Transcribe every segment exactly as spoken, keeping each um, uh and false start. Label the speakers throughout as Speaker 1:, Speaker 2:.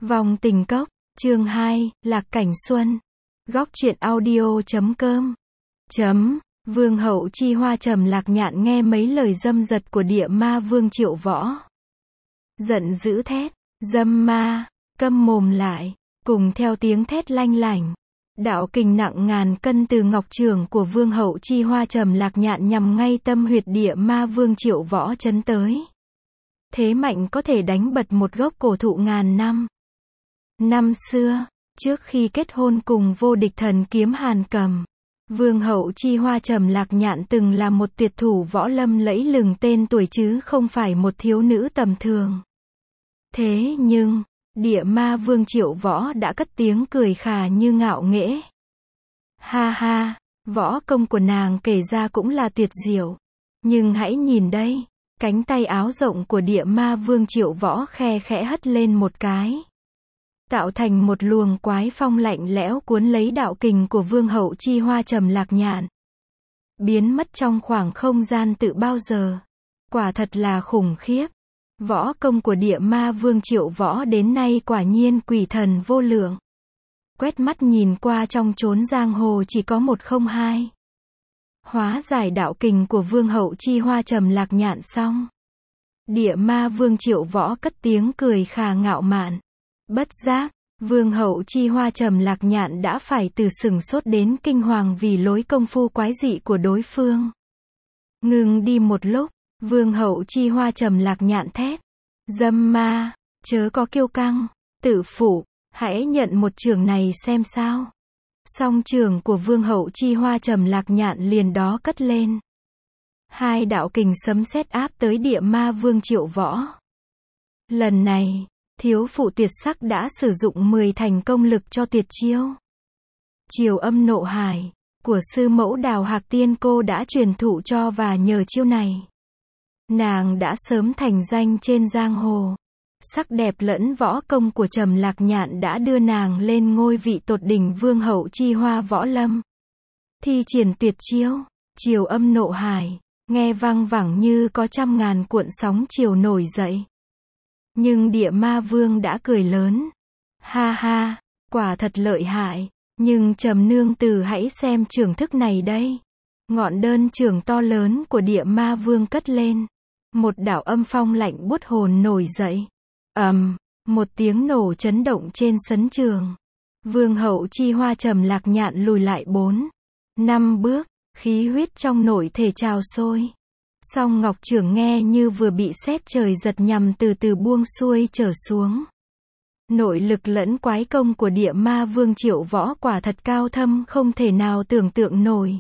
Speaker 1: Vòng tình cốc, chương hai, Lạc Cảnh Xuân. Góc truyện audio chấm com. Chấm, Vương hậu Chi Hoa trầm Lạc Nhạn nghe mấy lời dâm dật của địa ma vương Triệu Võ. Giận dữ thét, dâm ma, câm mồm lại, cùng theo tiếng thét lanh lảnh. Đạo kình nặng ngàn cân từ ngọc trường của Vương hậu Chi Hoa trầm Lạc Nhạn nhằm ngay tâm huyệt địa ma vương Triệu Võ chấn tới. Thế mạnh có thể đánh bật một gốc cổ thụ ngàn năm. Năm xưa, trước khi kết hôn cùng vô địch thần kiếm Hàn Cầm, Vương hậu Chi Hoa trầm Lạc Nhạn từng là một tuyệt thủ võ lâm lẫy lừng tên tuổi chứ không phải một thiếu nữ tầm thường. Thế nhưng, địa ma vương Triệu Võ đã cất tiếng cười khà như ngạo nghễ. Ha ha, võ công của nàng kể ra cũng là tuyệt diệu. Nhưng hãy nhìn đây, cánh tay áo rộng của địa ma vương Triệu Võ khe khẽ hất lên một cái, tạo thành một luồng quái phong lạnh lẽo cuốn lấy đạo kình của Vương hậu Chi Hoa trầm Lạc Nhạn, biến mất trong khoảng không gian tự bao giờ. Quả thật là khủng khiếp. Võ công của địa ma vương Triệu Võ đến nay quả nhiên quỷ thần vô lượng. Quét mắt nhìn qua trong chốn giang hồ chỉ có một không hai. Hóa giải đạo kình của Vương hậu Chi Hoa trầm Lạc Nhạn xong, địa ma vương Triệu Võ cất tiếng cười khà ngạo mạn. Bất giác, Vương hậu Chi Hoa trầm Lạc Nhạn đã phải từ sửng sốt đến kinh hoàng vì lối công phu quái dị của đối phương. Ngừng đi một lúc, Vương hậu Chi Hoa trầm Lạc Nhạn thét, dâm ma, chớ có kiêu căng, tự phụ, hãy nhận một chưởng này xem sao. Song chưởng của Vương hậu Chi Hoa trầm Lạc Nhạn liền đó cất lên. Hai đạo kình sấm sét áp tới địa ma vương Triệu Võ. Lần này, thiếu phụ tuyệt sắc đã sử dụng mười thành công lực cho tuyệt chiêu Chiều Âm Nộ Hải của sư mẫu Đào Hạc Tiên cô đã truyền thụ cho, và nhờ chiêu này, nàng đã sớm thành danh trên giang hồ. Sắc đẹp lẫn võ công của trầm Lạc Nhạn đã đưa nàng lên ngôi vị tột đỉnh Vương hậu Chi Hoa võ lâm. Thi triển tuyệt chiêu Chiều Âm Nộ Hải, nghe vang vẳng như có trăm ngàn cuộn sóng chiều nổi dậy. Nhưng địa ma vương đã cười lớn. Ha ha, quả thật lợi hại. Nhưng trầm nương tử hãy xem chưởng thức này đây. Ngọn đơn chưởng to lớn của địa ma vương cất lên. Một đạo âm phong lạnh buốt hồn nổi dậy. ầm, um, một tiếng nổ chấn động trên sân trường. Vương hậu Chi Hoa trầm Lạc Nhạn lùi lại bốn, năm bước, khí huyết trong nội thể trào sôi. Song ngọc chưởng nghe như vừa bị sét trời giật nhằm từ từ buông xuôi trở xuống. Nội lực lẫn quái công của địa ma vương Triệu Võ quả thật cao thâm không thể nào tưởng tượng nổi.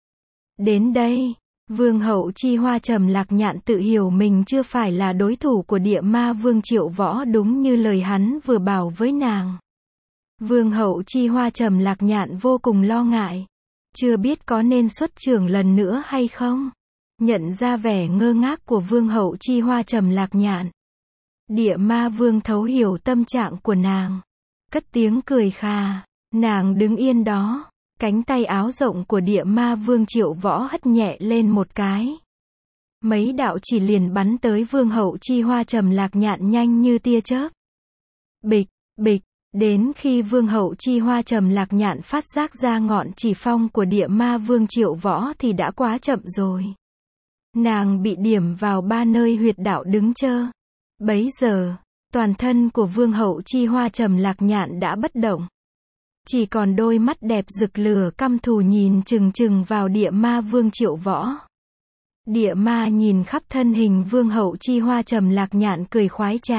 Speaker 1: Đến đây, Vương hậu Chi Hoa trầm Lạc Nhạn tự hiểu mình chưa phải là đối thủ của địa ma vương Triệu Võ đúng như lời hắn vừa bảo với nàng. Vương hậu Chi Hoa trầm Lạc Nhạn vô cùng lo ngại. Chưa biết có nên xuất chưởng lần nữa hay không. Nhận ra vẻ ngơ ngác của Vương hậu Chi Hoa trầm Lạc Nhạn, địa ma vương thấu hiểu tâm trạng của nàng, cất tiếng cười khà. Nàng đứng yên đó, cánh tay áo rộng của địa ma vương Triệu Võ hất nhẹ lên một cái. Mấy đạo chỉ liền bắn tới Vương hậu Chi Hoa trầm Lạc Nhạn nhanh như tia chớp. Bịch, bịch, đến khi Vương hậu Chi Hoa trầm Lạc Nhạn phát giác ra ngọn chỉ phong của địa ma vương Triệu Võ thì đã quá chậm rồi. Nàng bị điểm vào ba nơi huyệt đạo đứng chơ. Bấy giờ, toàn thân của Vương hậu Chi Hoa trầm Lạc Nhạn đã bất động. Chỉ còn đôi mắt đẹp rực lửa căm thù nhìn chừng chừng vào địa ma vương Triệu Võ. Địa ma nhìn khắp thân hình Vương hậu Chi Hoa trầm Lạc Nhạn cười khoái trá.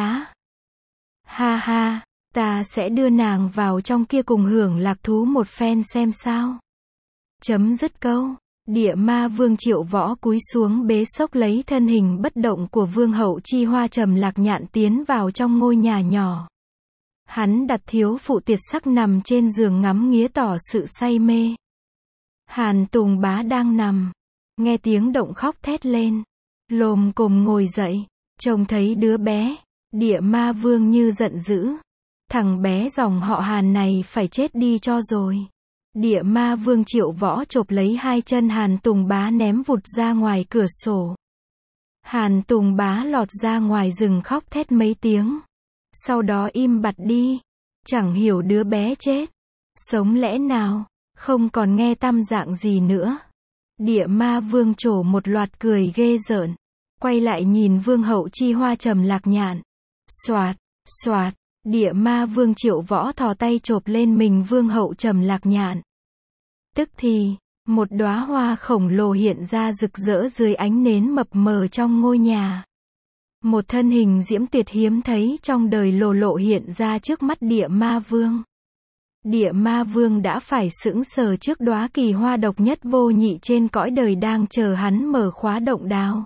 Speaker 1: Ha ha, ta sẽ đưa nàng vào trong kia cùng hưởng lạc thú một phen xem sao. Chấm dứt câu, địa ma vương Triệu Võ cúi xuống bế xốc lấy thân hình bất động của Vương hậu Chi Hoa trầm Lạc Nhạn tiến vào trong ngôi nhà nhỏ. Hắn đặt thiếu phụ tuyệt sắc nằm trên giường ngắm nghía tỏ sự say mê. Hàn Tùng Bá đang nằm, nghe tiếng động khóc thét lên, lồm cồm ngồi dậy, trông thấy đứa bé, địa ma vương như giận dữ. Thằng bé dòng họ Hàn này phải chết đi cho rồi. Địa ma vương Triệu Võ chộp lấy hai chân Hàn Tùng Bá ném vụt ra ngoài cửa sổ. Hàn Tùng Bá lọt ra ngoài rừng khóc thét mấy tiếng. Sau đó im bặt đi. Chẳng hiểu đứa bé chết. Sống lẽ nào. Không còn nghe tăm dạng gì nữa. Địa ma vương trổ một loạt cười ghê rợn. Quay lại nhìn vương hậu Chi Hoa Trầm Lạc Nhạn. Xoạt, xoạt. Địa ma vương Triệu Võ thò tay chộp lên mình vương hậu Trầm Lạc Nhạn. Tức thì, một đóa hoa khổng lồ hiện ra rực rỡ dưới ánh nến mập mờ trong ngôi nhà. Một thân hình diễm tuyệt hiếm thấy trong đời lồ lộ hiện ra trước mắt địa ma vương. Địa ma vương đã phải sững sờ trước đóa kỳ hoa độc nhất vô nhị trên cõi đời đang chờ hắn mở khóa động đào.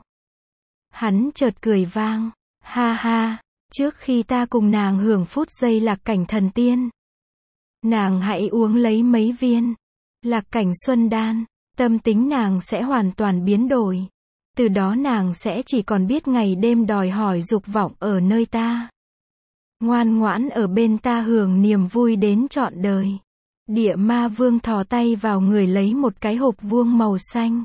Speaker 1: Hắn chợt cười vang. Ha ha, trước khi ta cùng nàng hưởng phút giây lạc cảnh thần tiên, nàng hãy uống lấy mấy viên lạc cảnh xuân đan, tâm tính nàng sẽ hoàn toàn biến đổi. Từ đó nàng sẽ chỉ còn biết ngày đêm đòi hỏi dục vọng ở nơi ta. Ngoan ngoãn ở bên ta hưởng niềm vui đến trọn đời. Địa ma vương thò tay vào người lấy một cái hộp vuông màu xanh.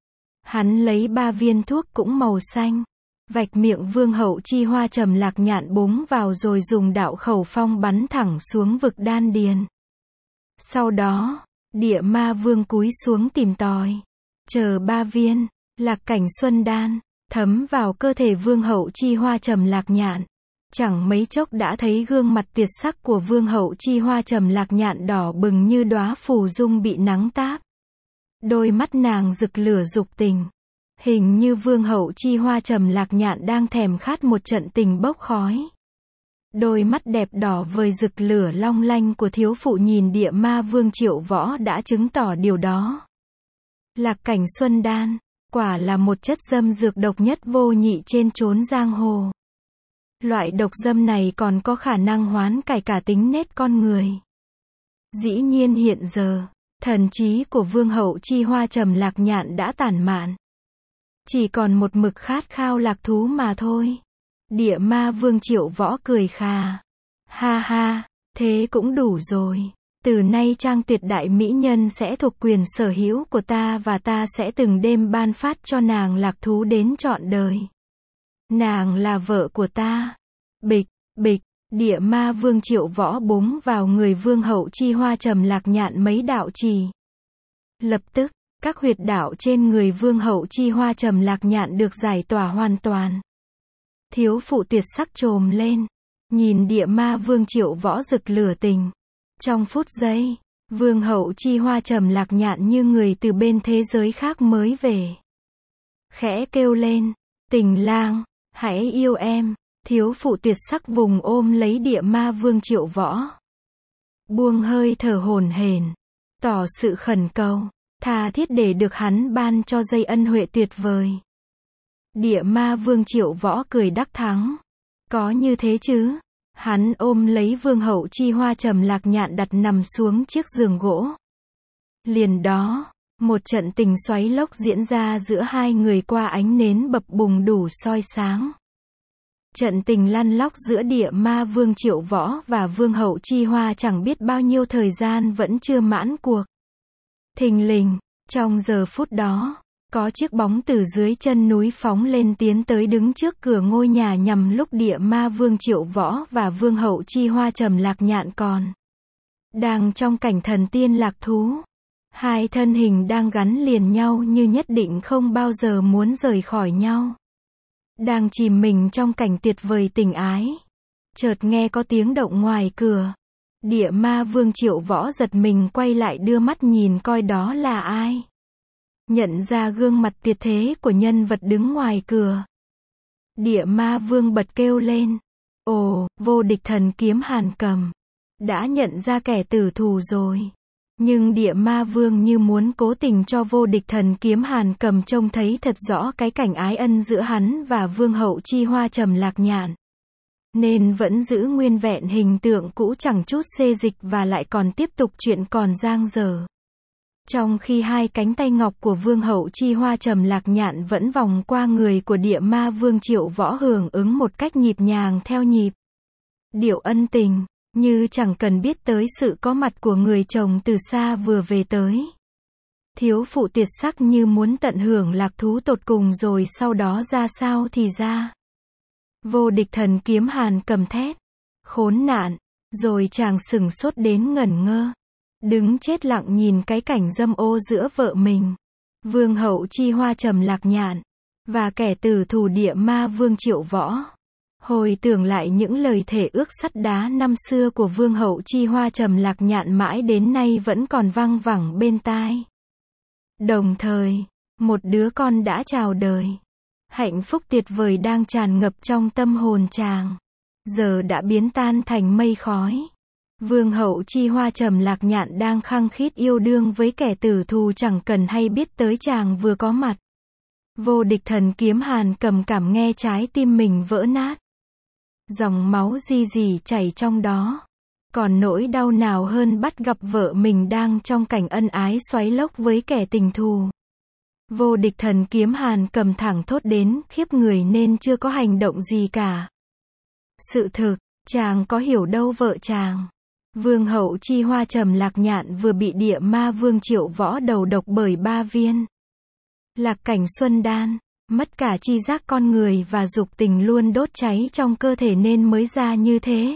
Speaker 1: Hắn lấy ba viên thuốc cũng màu xanh. Vạch miệng vương hậu Chi Hoa Trầm Lạc Nhạn búng vào rồi dùng đạo khẩu phong bắn thẳng xuống vực đan điền. Sau đó, địa ma vương cúi xuống tìm tòi. Chờ ba viên lạc cảnh xuân đan thấm vào cơ thể vương hậu Chi Hoa Trầm Lạc Nhạn. Chẳng mấy chốc đã thấy gương mặt tuyệt sắc của vương hậu Chi Hoa Trầm Lạc Nhạn đỏ bừng như đóa phù dung bị nắng táp. Đôi mắt nàng rực lửa dục tình. Hình như vương hậu Chi Hoa Trầm Lạc Nhạn đang thèm khát một trận tình bốc khói. Đôi mắt đẹp đỏ vời rực lửa long lanh của thiếu phụ nhìn địa ma vương Triệu Võ đã chứng tỏ điều đó. Lạc cảnh xuân đan, quả là một chất dâm dược độc nhất vô nhị trên chốn giang hồ. Loại độc dâm này còn có khả năng hoán cải cả tính nết con người. Dĩ nhiên hiện giờ, thần trí của vương hậu Chi Hoa Trầm Lạc Nhạn đã tản mạn. Chỉ còn một mực khát khao lạc thú mà thôi. Địa ma vương Triệu Võ cười khà. Ha ha, thế cũng đủ rồi. Từ nay trang tuyệt đại mỹ nhân sẽ thuộc quyền sở hữu của ta và ta sẽ từng đêm ban phát cho nàng lạc thú đến trọn đời. Nàng là vợ của ta. Bịch, bịch, địa ma vương Triệu Võ búng vào người vương hậu Chi Hoa Trầm Lạc Nhạn mấy đạo trì. Lập tức, các huyệt đạo trên người vương hậu Chi Hoa Trầm Lạc Nhạn được giải tỏa hoàn toàn. Thiếu phụ tuyệt sắc trồm lên, nhìn địa ma vương Triệu Võ rực lửa tình. Trong phút giây, vương hậu Chi Hoa Trầm Lạc Nhạn như người từ bên thế giới khác mới về. Khẽ kêu lên, tình lang, hãy yêu em. Thiếu phụ tuyệt sắc vùng ôm lấy địa ma vương Triệu Võ. Buông hơi thở hổn hển, tỏ sự khẩn cầu, tha thiết để được hắn ban cho dây ân huệ tuyệt vời. Địa ma vương Triệu Võ cười đắc thắng. Có như thế chứ? Hắn ôm lấy vương hậu Chi Hoa Trầm Lạc Nhạn đặt nằm xuống chiếc giường gỗ. Liền đó, một trận tình xoáy lốc diễn ra giữa hai người qua ánh nến bập bùng đủ soi sáng. Trận tình lăn lóc giữa địa ma vương Triệu Võ và vương hậu Chi Hoa chẳng biết bao nhiêu thời gian vẫn chưa mãn cuộc. Thình lình, trong giờ phút đó, có chiếc bóng từ dưới chân núi phóng lên tiến tới đứng trước cửa ngôi nhà nhằm lúc địa ma vương Triệu Võ và vương hậu Chi Hoa Trầm Lạc Nhạn còn đang trong cảnh thần tiên lạc thú. Hai thân hình đang gắn liền nhau như nhất định không bao giờ muốn rời khỏi nhau. Đang chìm mình trong cảnh tuyệt vời tình ái. Chợt nghe có tiếng động ngoài cửa. Địa ma vương Triệu Võ giật mình quay lại đưa mắt nhìn coi đó là ai. Nhận ra gương mặt tuyệt thế của nhân vật đứng ngoài cửa. Địa ma vương bật kêu lên. Ồ, vô địch thần kiếm Hàn Cầm. Đã nhận ra kẻ tử thù rồi. Nhưng địa ma vương như muốn cố tình cho vô địch thần kiếm Hàn Cầm trông thấy thật rõ cái cảnh ái ân giữa hắn và vương hậu Chi Hoa Trầm Lạc Nhạn. Nên vẫn giữ nguyên vẹn hình tượng cũ chẳng chút xê dịch và lại còn tiếp tục chuyện còn dang dở. Trong khi hai cánh tay ngọc của vương hậu Chi Hoa Trầm Lạc Nhạn vẫn vòng qua người của địa ma vương Triệu Võ hưởng ứng một cách nhịp nhàng theo nhịp điệu ân tình, như chẳng cần biết tới sự có mặt của người chồng từ xa vừa về tới. Thiếu phụ tuyệt sắc như muốn tận hưởng lạc thú tột cùng rồi sau đó ra sao thì ra. Vô địch thần kiếm Hàn Cầm thét. Khốn nạn. Rồi chàng sửng sốt đến ngẩn ngơ. Đứng chết lặng nhìn cái cảnh dâm ô giữa vợ mình, Vương hậu Chi Hoa Trầm Lạc Nhạn, và kẻ tử thù địa ma vương Triệu Võ. Hồi tưởng lại những lời thề ước sắt đá năm xưa của Vương hậu Chi Hoa Trầm Lạc Nhạn mãi đến nay vẫn còn văng vẳng bên tai. Đồng thời, một đứa con đã chào đời. Hạnh phúc tuyệt vời đang tràn ngập trong tâm hồn chàng, giờ đã biến tan thành mây khói. Vương hậu Chi Hoa Trầm Lạc Nhạn đang khăng khít yêu đương với kẻ tử thù chẳng cần hay biết tới chàng vừa có mặt. Vô địch thần kiếm Hàn Cầm cảm nghe trái tim mình vỡ nát. Dòng máu ri rỉ chảy trong đó. Còn nỗi đau nào hơn bắt gặp vợ mình đang trong cảnh ân ái xoáy lốc với kẻ tình thù. Vô địch thần kiếm Hàn Cầm thẳng thốt đến khiếp người nên chưa có hành động gì cả. Sự thực, chàng có hiểu đâu vợ chàng. Vương hậu Chi Hoa Trầm Lạc Nhạn vừa bị địa ma vương Triệu Võ đầu độc bởi ba viên Lạc Cảnh Xuân Đan, mất cả chi giác con người và dục tình luôn đốt cháy trong cơ thể nên mới ra như thế.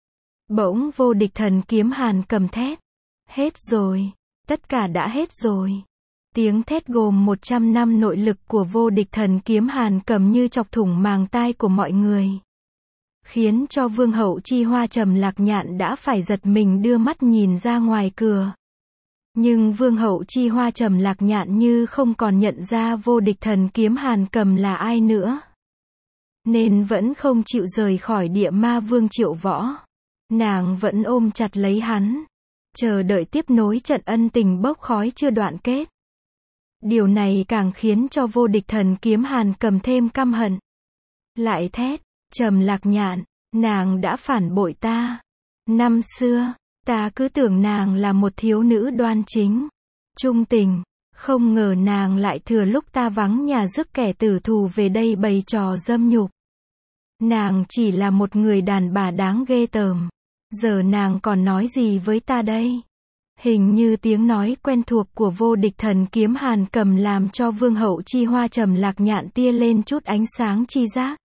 Speaker 1: Bỗng vô địch thần kiếm Hàn Cầm thét. Hết rồi, tất cả đã hết rồi. Tiếng thét gồm một trăm năm nội lực của vô địch thần kiếm Hàn Cầm như chọc thủng màng tai của mọi người, khiến cho Vương hậu Chi Hoa Trầm Lạc Nhạn đã phải giật mình đưa mắt nhìn ra ngoài cửa. Nhưng Vương hậu Chi Hoa Trầm Lạc Nhạn như không còn nhận ra vô địch thần kiếm Hàn Cầm là ai nữa, nên vẫn không chịu rời khỏi địa ma vương Triệu Võ. Nàng vẫn ôm chặt lấy hắn, chờ đợi tiếp nối trận ân tình bốc khói chưa đoạn kết. Điều này càng khiến cho vô địch thần kiếm Hàn Cầm thêm căm hận. Lại thét, Trầm Lạc Nhạn, nàng đã phản bội ta. Năm xưa, ta cứ tưởng nàng là một thiếu nữ đoan chính, trung tình, không ngờ nàng lại thừa lúc ta vắng nhà rước kẻ tử thù về đây bày trò dâm nhục. Nàng chỉ là một người đàn bà đáng ghê tởm. Giờ nàng còn nói gì với ta đây? Hình như tiếng nói quen thuộc của vô địch thần kiếm Hàn Cầm làm cho Vương hậu Chi Hoa Trầm Lạc Nhạn tia lên chút ánh sáng chi giác.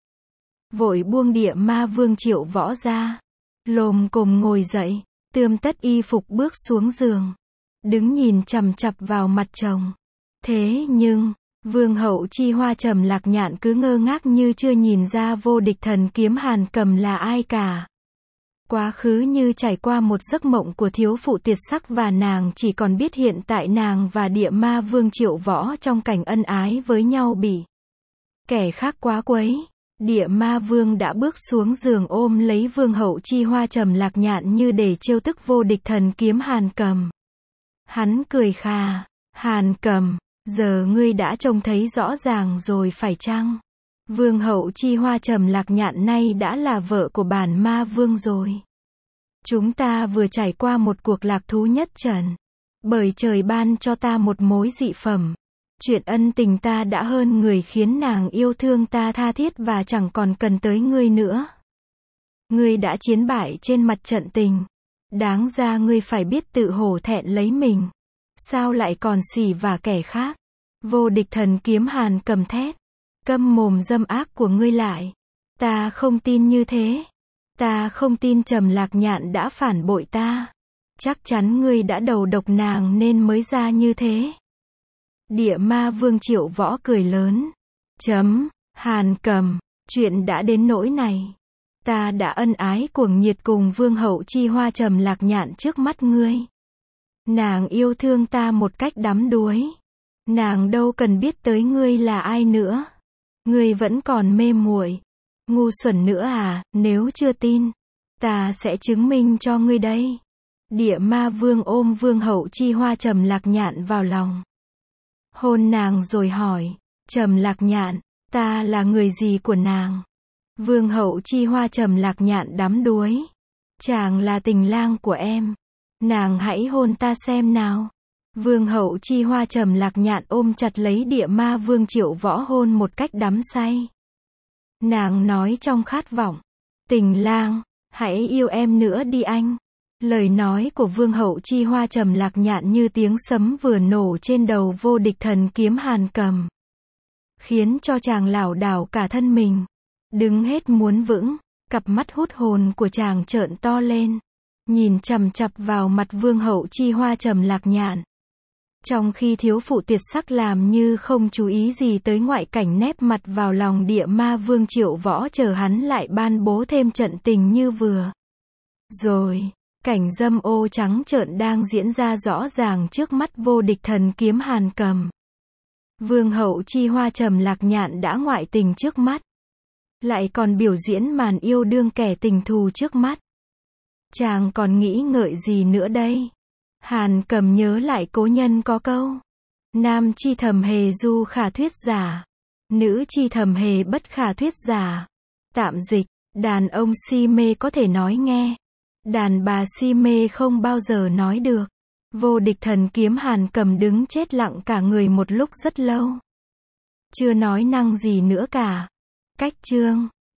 Speaker 1: Vội buông địa ma vương Triệu Võ ra, lồm cồm ngồi dậy, tươm tất y phục bước xuống giường, đứng nhìn chằm chằm vào mặt chồng. Thế nhưng, Vương hậu Chi Hoa Trầm Lạc Nhạn cứ ngơ ngác như chưa nhìn ra vô địch thần kiếm Hàn Cầm là ai cả. Quá khứ như trải qua một giấc mộng của thiếu phụ tuyệt sắc và nàng chỉ còn biết hiện tại nàng và địa ma vương Triệu Võ trong cảnh ân ái với nhau bị kẻ khác quá quấy. Địa ma vương đã bước xuống giường ôm lấy Vương hậu Chi Hoa Trầm Lạc Nhạn như để trêu tức vô địch thần kiếm Hàn Cầm. Hắn cười khà, Hàn Cầm, giờ ngươi đã trông thấy rõ ràng rồi phải chăng? Vương hậu Chi Hoa Trầm Lạc Nhạn nay đã là vợ của bản ma vương rồi. Chúng ta vừa trải qua một cuộc lạc thú nhất trần. Bởi trời ban cho ta một mối dị phẩm. Chuyện ân tình ta đã hơn người khiến nàng yêu thương ta tha thiết và chẳng còn cần tới ngươi nữa. Ngươi đã chiến bại trên mặt trận tình. Đáng ra ngươi phải biết tự hổ thẹn lấy mình. Sao lại còn xỉ vả kẻ khác? Vô địch thần kiếm Hàn Cầm thét. Câm mồm dâm ác của ngươi lại. Ta không tin như thế. Ta không tin Trầm Lạc Nhạn đã phản bội ta. Chắc chắn ngươi đã đầu độc nàng nên mới ra như thế. Địa ma vương Triệu Võ cười lớn. Chấm, Hàn Cầm, chuyện đã đến nỗi này. Ta đã ân ái cuồng nhiệt cùng Vương hậu Chi Hoa Trầm Lạc Nhạn trước mắt ngươi. Nàng yêu thương ta một cách đắm đuối. Nàng đâu cần biết tới ngươi là ai nữa. Ngươi vẫn còn mê muội, ngu xuẩn nữa à? Nếu chưa tin, ta sẽ chứng minh cho ngươi đây. Địa ma vương ôm Vương hậu Chi Hoa Trầm Lạc Nhạn vào lòng, hôn nàng rồi hỏi, Trầm Lạc Nhạn, ta là người gì của nàng? Vương hậu Chi Hoa Trầm Lạc Nhạn đắm đuối. Chàng là tình lang của em. Nàng hãy hôn ta xem nào. Vương hậu Chi Hoa Trầm Lạc Nhạn ôm chặt lấy địa ma vương Triệu Võ hôn một cách đắm say. Nàng nói trong khát vọng, tình lang, hãy yêu em nữa đi anh. Lời nói của Vương hậu Chi Hoa Trầm Lạc Nhạn như tiếng sấm vừa nổ trên đầu vô địch thần kiếm Hàn Cầm, khiến cho chàng lảo đảo cả thân mình, đứng hết muốn vững. Cặp mắt hút hồn của chàng trợn to lên, nhìn chằm chằm vào mặt vương hậu Chi Hoa Trầm Lạc Nhạn. Trong khi thiếu phụ tuyệt sắc làm như không chú ý gì tới ngoại cảnh, nép mặt vào lòng địa ma vương Triệu Võ chờ hắn lại ban bố thêm trận tình như vừa rồi. Cảnh dâm ô trắng trợn đang diễn ra rõ ràng trước mắt vô địch thần kiếm Hàn Cầm. Vương hậu Chi Hoa Trầm Lạc Nhạn đã ngoại tình trước mắt, lại còn biểu diễn màn yêu đương kẻ tình thù trước mắt. Chàng còn nghĩ ngợi gì nữa đây? Hàn Cầm nhớ lại cố nhân có câu: nam chi thầm hề du khả thuyết giả, nữ chi thầm hề bất khả thuyết giả. Tạm dịch: đàn ông si mê có thể nói nghe, đàn bà si mê không bao giờ nói được. Vô địch thần kiếm Hàn Cầm đứng chết lặng cả người một lúc rất lâu, chưa nói năng gì nữa cả. Cách chương